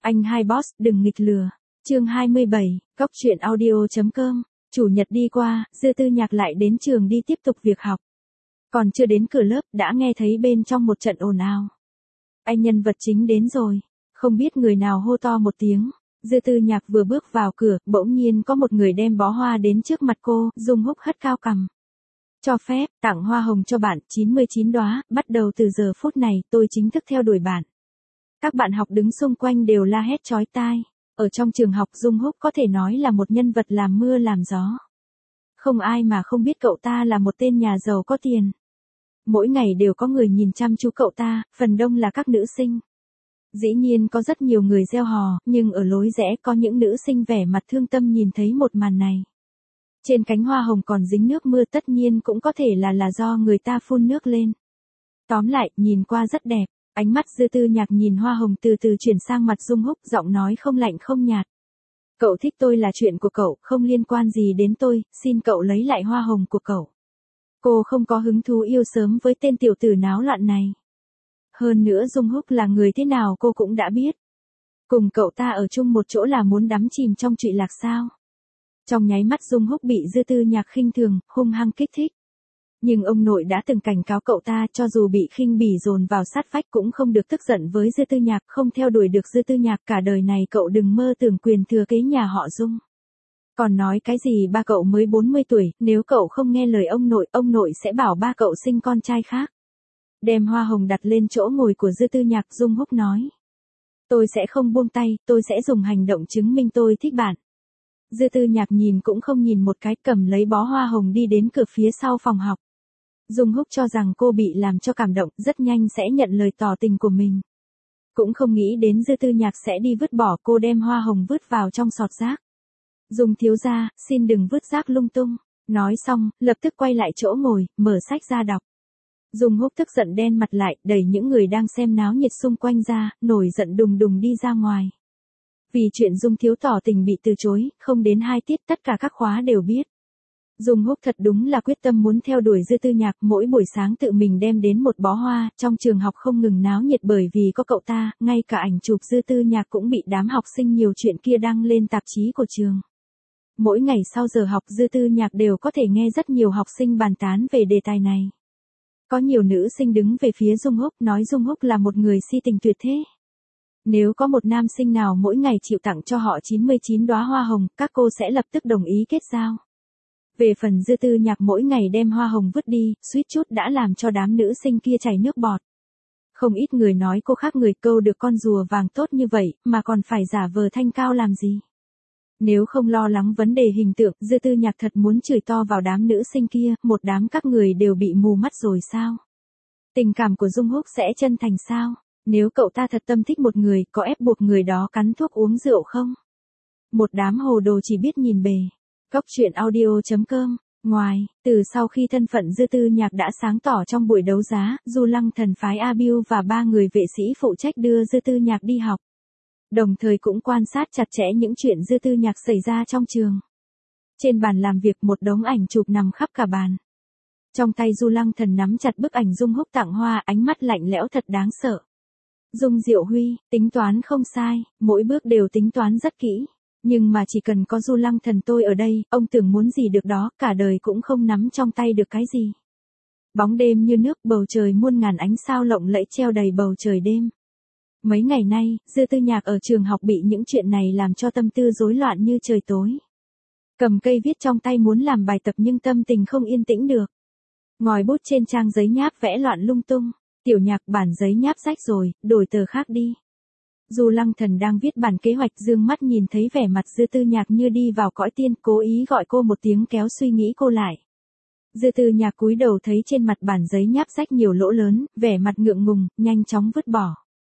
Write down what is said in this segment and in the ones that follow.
Anh hai boss, đừng nghịch lừa. Chương 27, Cóc truyện audio.com. Chủ nhật đi qua, Dư Tư Nhạc lại đến trường đi tiếp tục việc học. Còn chưa đến cửa lớp, đã nghe thấy bên trong một trận ồn ào. Anh nhân vật chính đến rồi. Không biết người nào hô to một tiếng. Dư Tư Nhạc vừa bước vào cửa, bỗng nhiên có một người đem bó hoa đến trước mặt cô, Dung Húc hất cao cằm. Cho phép, tặng hoa hồng cho bạn, 99 đóa, bắt đầu từ giờ phút này, tôi chính thức theo đuổi bạn. Các bạn học đứng xung quanh đều la hét chói tai. Ở trong trường học Dung Húc có thể nói là một nhân vật làm mưa làm gió. Không ai mà không biết cậu ta là một tên nhà giàu có tiền. Mỗi ngày đều có người nhìn chăm chú cậu ta, phần đông là các nữ sinh. Dĩ nhiên có rất nhiều người reo hò, nhưng ở lối rẽ có những nữ sinh vẻ mặt thương tâm nhìn thấy một màn này. Trên cánh hoa hồng còn dính nước mưa, tất nhiên cũng có thể là do người ta phun nước lên. Tóm lại, nhìn qua rất đẹp. Ánh mắt Dư Tư Nhạc nhìn hoa hồng từ từ chuyển sang mặt Dung Húc, giọng nói không lạnh không nhạt. Cậu thích tôi là chuyện của cậu, không liên quan gì đến tôi, xin cậu lấy lại hoa hồng của cậu. Cô không có hứng thú yêu sớm với tên tiểu tử náo loạn này. Hơn nữa Dung Húc là người thế nào cô cũng đã biết. Cùng cậu ta ở chung một chỗ là muốn đắm chìm trong trụy lạc sao. Trong nháy mắt Dung Húc bị Dư Tư Nhạc khinh thường, hung hăng kích thích. Nhưng ông nội đã từng cảnh cáo cậu ta, cho dù bị khinh bỉ dồn vào sát vách cũng không được tức giận với Dư Tư Nhạc, không theo đuổi được Dư Tư Nhạc, cả đời này cậu đừng mơ tưởng quyền thừa kế nhà họ Dung. Còn nói cái gì ba cậu mới 40 tuổi, nếu cậu không nghe lời ông nội sẽ bảo ba cậu sinh con trai khác. Đem hoa hồng đặt lên chỗ ngồi của Dư Tư Nhạc, Dung Húc nói. Tôi sẽ không buông tay, tôi sẽ dùng hành động chứng minh tôi thích bạn. Dư Tư Nhạc nhìn cũng không nhìn một cái, cầm lấy bó hoa hồng đi đến cửa phía sau phòng học. Dung Húc cho rằng cô bị làm cho cảm động, rất nhanh sẽ nhận lời tỏ tình của mình. Cũng không nghĩ đến Dư Tư Nhạc sẽ đi vứt bỏ, cô đem hoa hồng vứt vào trong sọt rác. Dung thiếu gia, xin đừng vứt rác lung tung. Nói xong, lập tức quay lại chỗ ngồi, mở sách ra đọc. Dung Húc tức giận đen mặt lại, đẩy những người đang xem náo nhiệt xung quanh ra, nổi giận đùng đùng đi ra ngoài. Vì chuyện Dung thiếu tỏ tình bị từ chối, không đến 2 tiết tất cả các khóa đều biết. Dung Húc thật đúng là quyết tâm muốn theo đuổi Dư Tư Nhạc, mỗi buổi sáng tự mình đem đến một bó hoa, trong trường học không ngừng náo nhiệt bởi vì có cậu ta, ngay cả ảnh chụp Dư Tư Nhạc cũng bị đám học sinh nhiều chuyện kia đăng lên tạp chí của trường. Mỗi ngày sau giờ học Dư Tư Nhạc đều có thể nghe rất nhiều học sinh bàn tán về đề tài này. Có nhiều nữ sinh đứng về phía Dung Húc, nói Dung Húc là một người si tình tuyệt thế. Nếu có một nam sinh nào mỗi ngày chịu tặng cho họ 99 đóa hoa hồng, các cô sẽ lập tức đồng ý kết giao. Về phần Dư Tư Nhạc mỗi ngày đem hoa hồng vứt đi, suýt chút đã làm cho đám nữ sinh kia chảy nước bọt. Không ít người nói cô khác người, câu được con rùa vàng tốt như vậy, mà còn phải giả vờ thanh cao làm gì. Nếu không lo lắng vấn đề hình tượng, Dư Tư Nhạc thật muốn chửi to vào đám nữ sinh kia, một đám các người đều bị mù mắt rồi sao? Tình cảm của Dung Húc sẽ chân thành sao? Nếu cậu ta thật tâm thích một người, có ép buộc người đó cắn thuốc uống rượu không? Một đám hồ đồ chỉ biết nhìn bề. Cóc truyện audio.com. Ngoài, từ sau khi thân phận Dư Tư Nhạc đã sáng tỏ trong buổi đấu giá, Du Lăng Thần phái A Bưu và 3 người vệ sĩ phụ trách đưa Dư Tư Nhạc đi học. Đồng thời cũng quan sát chặt chẽ những chuyện Dư Tư Nhạc xảy ra trong trường. Trên bàn làm việc một đống ảnh chụp nằm khắp cả bàn. Trong tay Du Lăng Thần nắm chặt bức ảnh Dung Húc tặng hoa, ánh mắt lạnh lẽo thật đáng sợ. Dung Diệu Huy, tính toán không sai, mỗi bước đều tính toán rất kỹ. Nhưng mà chỉ cần có Du Lăng Thần tôi ở đây, ông tưởng muốn gì được đó, cả đời cũng không nắm trong tay được cái gì. Bóng đêm như nước, bầu trời muôn ngàn ánh sao lộng lẫy treo đầy bầu trời đêm. Mấy ngày nay, Dư Tư Nhạc ở trường học bị những chuyện này làm cho tâm tư rối loạn như trời tối. Cầm cây viết trong tay muốn làm bài tập nhưng tâm tình không yên tĩnh được. Ngòi bút trên trang giấy nháp vẽ loạn lung tung. Tiểu Nhạc, bản giấy nháp rách rồi, đổi tờ khác đi. Du Lăng Thần đang viết bản kế hoạch, dương mắt nhìn thấy vẻ mặt Dư Tư Nhạc như đi vào cõi tiên, cố ý gọi cô một tiếng kéo suy nghĩ cô lại. Dư Tư Nhạc cúi đầu thấy trên mặt bản giấy nháp rách nhiều lỗ lớn, vẻ mặt ngượng ngùng, nhanh chóng vứt bỏ.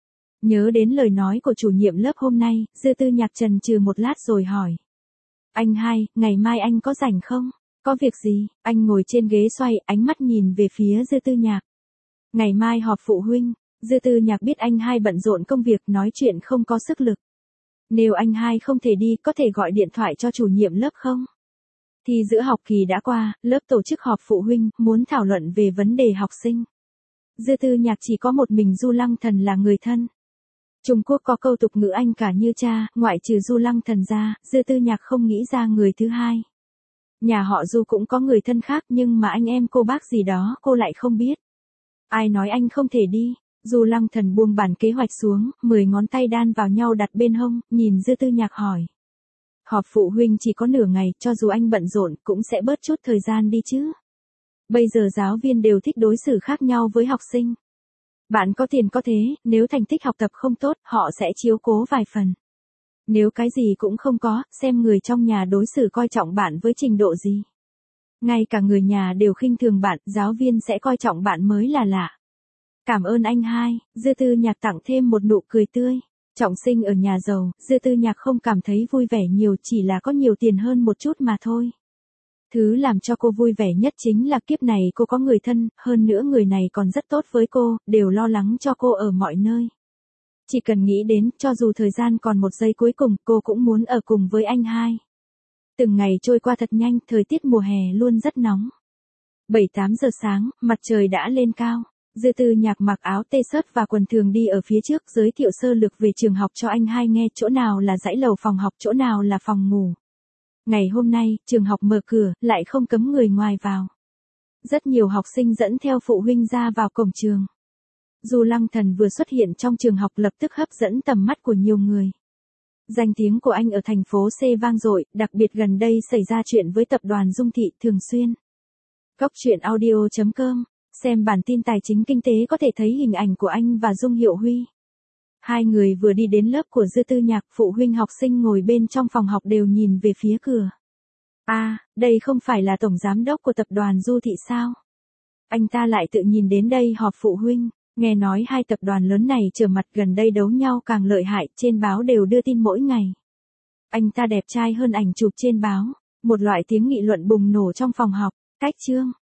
Nhớ đến lời nói của chủ nhiệm lớp hôm nay, Dư Tư Nhạc chần chừ một lát rồi hỏi. Anh hai, ngày mai anh có rảnh không? Có việc gì? Anh ngồi trên ghế xoay, ánh mắt nhìn về phía Dư Tư Nhạc. Ngày mai họp phụ huynh. Dư Tư Nhạc biết anh hai bận rộn công việc, nói chuyện không có sức lực. Nếu anh hai không thể đi, có thể gọi điện thoại cho chủ nhiệm lớp không? Thì giữa học kỳ đã qua, lớp tổ chức họp phụ huynh, muốn thảo luận về vấn đề học sinh. Dư Tư Nhạc chỉ có một mình Du Lăng Thần là người thân. Trung Quốc có câu tục ngữ anh cả như cha, ngoại trừ Du Lăng Thần ra, Dư Tư Nhạc không nghĩ ra người thứ hai. Nhà họ Du cũng có người thân khác nhưng mà anh em cô bác gì đó cô lại không biết. Ai nói anh không thể đi? Du Lăng Thần buông bản kế hoạch xuống, 10 ngón tay đan vào nhau đặt bên hông, nhìn Dư Tư Nhạc hỏi. Họp phụ huynh chỉ có nửa ngày, cho dù anh bận rộn cũng sẽ bớt chút thời gian đi chứ. Bây giờ giáo viên đều thích đối xử khác nhau với học sinh. Bạn có tiền có thế, nếu thành tích học tập không tốt, họ sẽ chiếu cố vài phần. Nếu cái gì cũng không có, xem người trong nhà đối xử coi trọng bạn với trình độ gì. Ngay cả người nhà đều khinh thường bạn, giáo viên sẽ coi trọng bạn mới là lạ. Cảm ơn anh hai, Dư Tư Nhạc tặng thêm một nụ cười tươi. Trọng sinh ở nhà giàu, Dư Tư Nhạc không cảm thấy vui vẻ nhiều, chỉ là có nhiều tiền hơn một chút mà thôi. Thứ làm cho cô vui vẻ nhất chính là kiếp này cô có người thân, hơn nữa người này còn rất tốt với cô, đều lo lắng cho cô ở mọi nơi. Chỉ cần nghĩ đến, cho dù thời gian còn một giây cuối cùng, cô cũng muốn ở cùng với anh hai. Từng ngày trôi qua thật nhanh, thời tiết mùa hè luôn rất nóng. 7-8 giờ sáng, mặt trời đã lên cao. Dư Tư Nhạc mặc áo t-shirt và quần thường đi ở phía trước giới thiệu sơ lược về trường học cho anh hai nghe, chỗ nào là dãy lầu phòng học, chỗ nào là phòng ngủ. Ngày hôm nay, trường học mở cửa, lại không cấm người ngoài vào. Rất nhiều học sinh dẫn theo phụ huynh ra vào cổng trường. Du Lăng Thần vừa xuất hiện trong trường học lập tức hấp dẫn tầm mắt của nhiều người. Danh tiếng của anh ở thành phố C vang dội, đặc biệt gần đây xảy ra chuyện với tập đoàn Dung Thị thường xuyên. Góc truyện audio.com, xem bản tin tài chính kinh tế có thể thấy hình ảnh của anh và Dung Hiệu Huy. Hai người vừa đi đến lớp của Dư Tư Nhạc, phụ huynh học sinh ngồi bên trong phòng học đều nhìn về phía cửa. Đây không phải là tổng giám đốc của tập đoàn Du Thị sao? Anh ta lại tự nhìn đến đây họp phụ huynh. Nghe nói hai tập đoàn lớn này trở mặt gần đây đấu nhau càng lợi hại, trên báo đều đưa tin mỗi ngày. Anh ta đẹp trai hơn ảnh chụp trên báo. Một loại tiếng nghị luận bùng nổ trong phòng học. Cách chương.